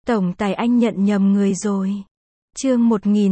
Tổng tài anh nhận nhầm người rồi. Chương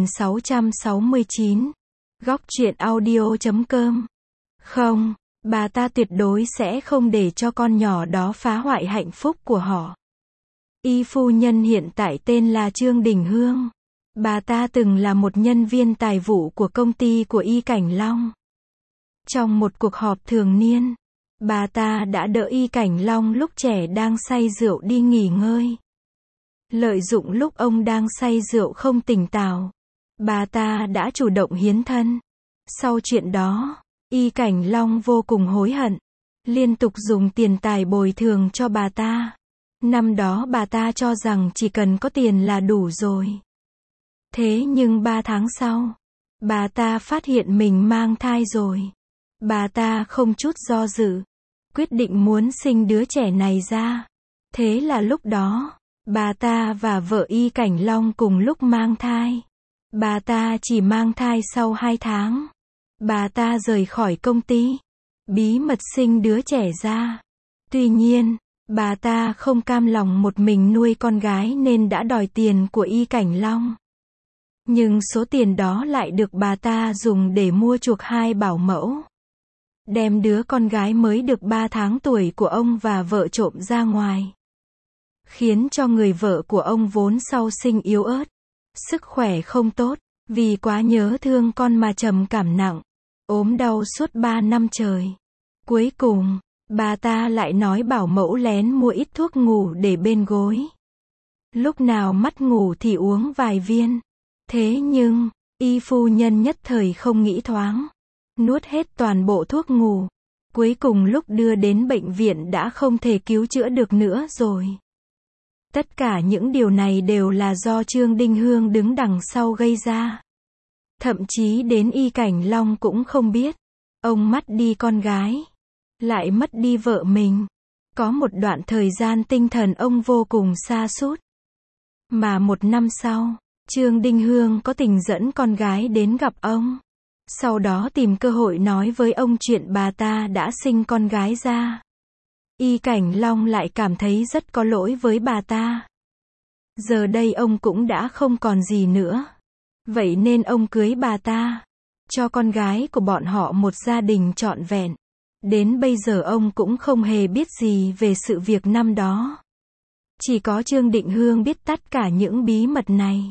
1669. Góc truyện audio.com. Không, bà ta tuyệt đối sẽ không để cho con nhỏ đó phá hoại hạnh phúc của họ. Y phu nhân hiện tại tên là Trương Đình Hương. Bà ta từng là một nhân viên tài vụ của công ty của Y Cảnh Long. Trong một cuộc họp thường niên, bà ta đã đỡ Y Cảnh Long lúc trẻ đang say rượu đi nghỉ ngơi. Lợi dụng lúc ông đang say rượu không tỉnh táo, bà ta đã chủ động hiến thân. Sau chuyện đó, Y Cảnh Long vô cùng hối hận, liên tục dùng tiền tài bồi thường cho bà ta. Năm đó bà ta cho rằng chỉ cần có tiền là đủ rồi. Thế nhưng 3 tháng sau, bà ta phát hiện mình mang thai rồi. Bà ta không chút do dự, quyết định muốn sinh đứa trẻ này ra. Thế là lúc đó, bà ta và vợ Y Cảnh Long cùng lúc mang thai. Bà ta chỉ mang thai sau 2 tháng. Bà ta rời khỏi công ty, bí mật sinh đứa trẻ ra. Tuy nhiên, bà ta không cam lòng một mình nuôi con gái nên đã đòi tiền của Y Cảnh Long. Nhưng số tiền đó lại được bà ta dùng để mua chuộc 2 bảo mẫu. Đem đứa con gái mới được 3 tháng tuổi của ông và vợ trộm ra ngoài. Khiến cho người vợ của ông vốn sau sinh yếu ớt, sức khỏe không tốt, vì quá nhớ thương con mà trầm cảm nặng, ốm đau suốt 3 năm trời. Cuối cùng, bà ta lại nói bảo mẫu lén mua ít thuốc ngủ để bên gối. Lúc nào mắt ngủ thì uống vài viên. Thế nhưng, Y phu nhân nhất thời không nghĩ thoáng, nuốt hết toàn bộ thuốc ngủ. Cuối cùng lúc đưa đến bệnh viện đã không thể cứu chữa được nữa rồi. Tất cả những điều này đều là do Trương Đình Hương đứng đằng sau gây ra. Thậm chí đến Y Cảnh Long cũng không biết. Ông mất đi con gái, lại mất đi vợ mình. Có một đoạn thời gian tinh thần ông vô cùng sa sút. Mà 1 năm sau, Trương Đình Hương có tình dẫn con gái đến gặp ông. Sau đó tìm cơ hội nói với ông chuyện bà ta đã sinh con gái ra. Y Cảnh Long lại cảm thấy rất có lỗi với bà ta. Giờ đây ông cũng đã không còn gì nữa. Vậy nên ông cưới bà ta, cho con gái của bọn họ một gia đình trọn vẹn. Đến bây giờ ông cũng không hề biết gì về sự việc năm đó. Chỉ có Trương Đình Hương biết tất cả những bí mật này.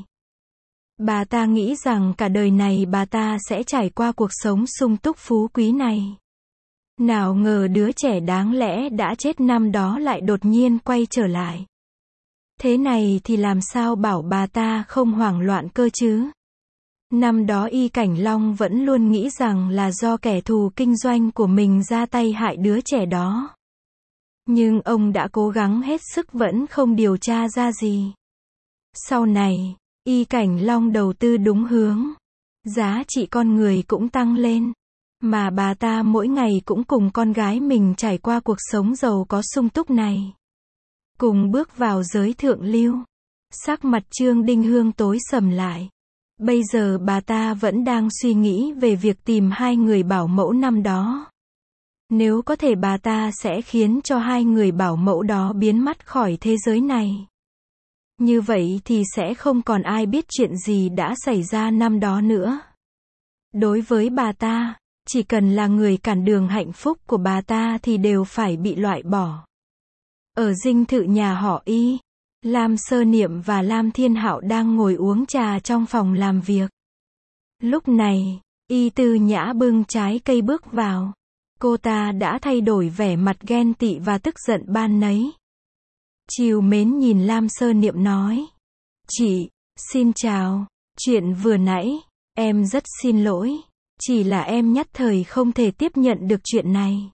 Bà ta nghĩ rằng cả đời này bà ta sẽ trải qua cuộc sống sung túc phú quý này. Nào ngờ đứa trẻ đáng lẽ đã chết năm đó lại đột nhiên quay trở lại. Thế này thì làm sao bảo bà ta không hoảng loạn cơ chứ? Năm đó Y Cảnh Long vẫn luôn nghĩ rằng là do kẻ thù kinh doanh của mình ra tay hại đứa trẻ đó. Nhưng ông đã cố gắng hết sức vẫn không điều tra ra gì. Sau này, Y Cảnh Long đầu tư đúng hướng. Giá trị con người cũng tăng lên. Mà bà ta mỗi ngày cũng cùng con gái mình trải qua cuộc sống giàu có sung túc này. Cùng bước vào giới thượng lưu. Sắc mặt Trương Đình Hương tối sầm lại. Bây giờ bà ta vẫn đang suy nghĩ về việc tìm 2 người bảo mẫu năm đó. Nếu có thể bà ta sẽ khiến cho 2 người bảo mẫu đó biến mất khỏi thế giới này. Như vậy thì sẽ không còn ai biết chuyện gì đã xảy ra năm đó nữa. Đối với bà ta, chỉ cần là người cản đường hạnh phúc của bà ta thì đều phải bị loại bỏ. Ở dinh thự nhà họ Y, Lam Sơ Niệm và Lam Thiên Hạo đang ngồi uống trà trong phòng làm việc. Lúc này, Y Tư Nhã bưng trái cây bước vào. Cô ta đã thay đổi vẻ mặt ghen tị và tức giận ban nấy. Trìu mến nhìn Lam Sơ Niệm nói. Chị, xin chào. Chuyện vừa nãy, em rất xin lỗi. Chỉ là em nhất thời không thể tiếp nhận được chuyện này.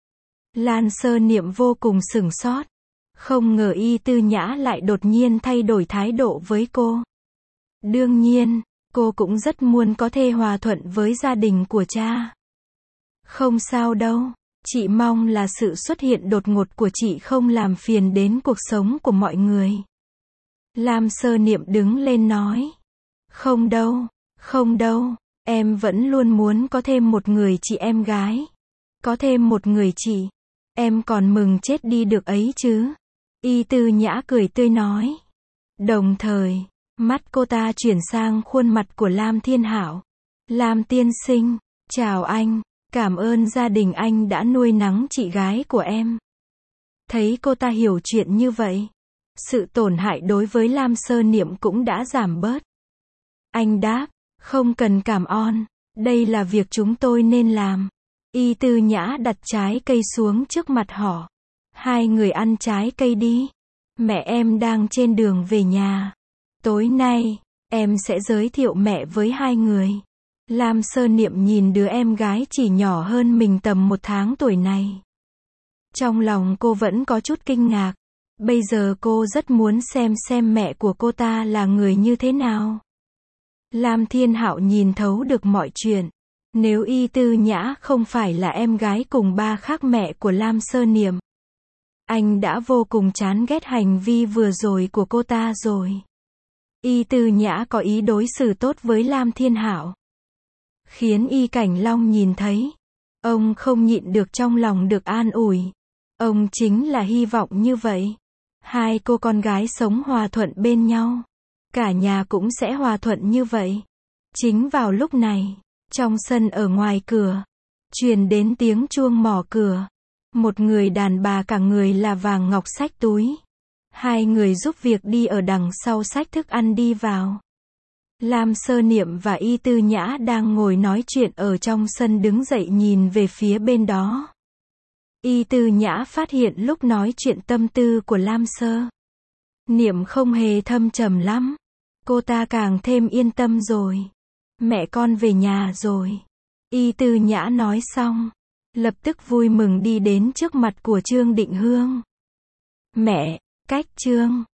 Lam Sơ Niệm vô cùng sửng sốt. Không ngờ Y Tư Nhã lại đột nhiên thay đổi thái độ với cô. Đương nhiên, cô cũng rất muốn có thể hòa thuận với gia đình của cha. Không sao đâu, chị mong là sự xuất hiện đột ngột của chị không làm phiền đến cuộc sống của mọi người. Lam Sơ Niệm đứng lên nói. Không đâu, em vẫn luôn muốn có thêm một người chị em gái. Có thêm một người chị, em còn mừng chết đi được ấy chứ. Y Tư Nhã cười tươi nói. Đồng thời, mắt cô ta chuyển sang khuôn mặt của Lam Thiên Hạo. Lam tiên sinh, chào anh, cảm ơn gia đình anh đã nuôi nấng chị gái của em. Thấy cô ta hiểu chuyện như vậy, sự tổn hại đối với Lam Sơ Niệm cũng đã giảm bớt. Anh đáp, không cần cảm ơn, đây là việc chúng tôi nên làm. Y Tư Nhã đặt trái cây xuống trước mặt họ. Hai người ăn trái cây đi. Mẹ em đang trên đường về nhà. Tối nay, em sẽ giới thiệu mẹ với hai người. Lam Sơ Niệm nhìn đứa em gái chỉ nhỏ hơn mình tầm 1 tháng tuổi này. Trong lòng cô vẫn có chút kinh ngạc. Bây giờ cô rất muốn xem mẹ của cô ta là người như thế nào. Lam Thiên Hạo nhìn thấu được mọi chuyện. Nếu Y Tư Nhã không phải là em gái cùng ba khác mẹ của Lam Sơ Niệm, anh đã vô cùng chán ghét hành vi vừa rồi của cô ta rồi. Y Tư Nhã có ý đối xử tốt với Lam Thiên Hạo, khiến Y Cảnh Long nhìn thấy. Ông không nhịn được trong lòng được an ủi. Ông chính là hy vọng như vậy. Hai cô con gái sống hòa thuận bên nhau. Cả nhà cũng sẽ hòa thuận như vậy. Chính vào lúc này, trong sân ở ngoài cửa, truyền đến tiếng chuông mỏ cửa. Một người đàn bà cả người là vàng ngọc xách túi. Hai người giúp việc đi ở đằng sau xách thức ăn đi vào. Lam Sơ Niệm và Y Tư Nhã đang ngồi nói chuyện ở trong sân đứng dậy nhìn về phía bên đó. Y Tư Nhã phát hiện lúc nói chuyện tâm tư của Lam Sơ Niệm không hề thâm trầm lắm. Cô ta càng thêm yên tâm rồi. Mẹ con về nhà rồi. Y Tư Nhã nói xong, lập tức vui mừng đi đến trước mặt của Trương Định Hương. Mẹ, cách Trương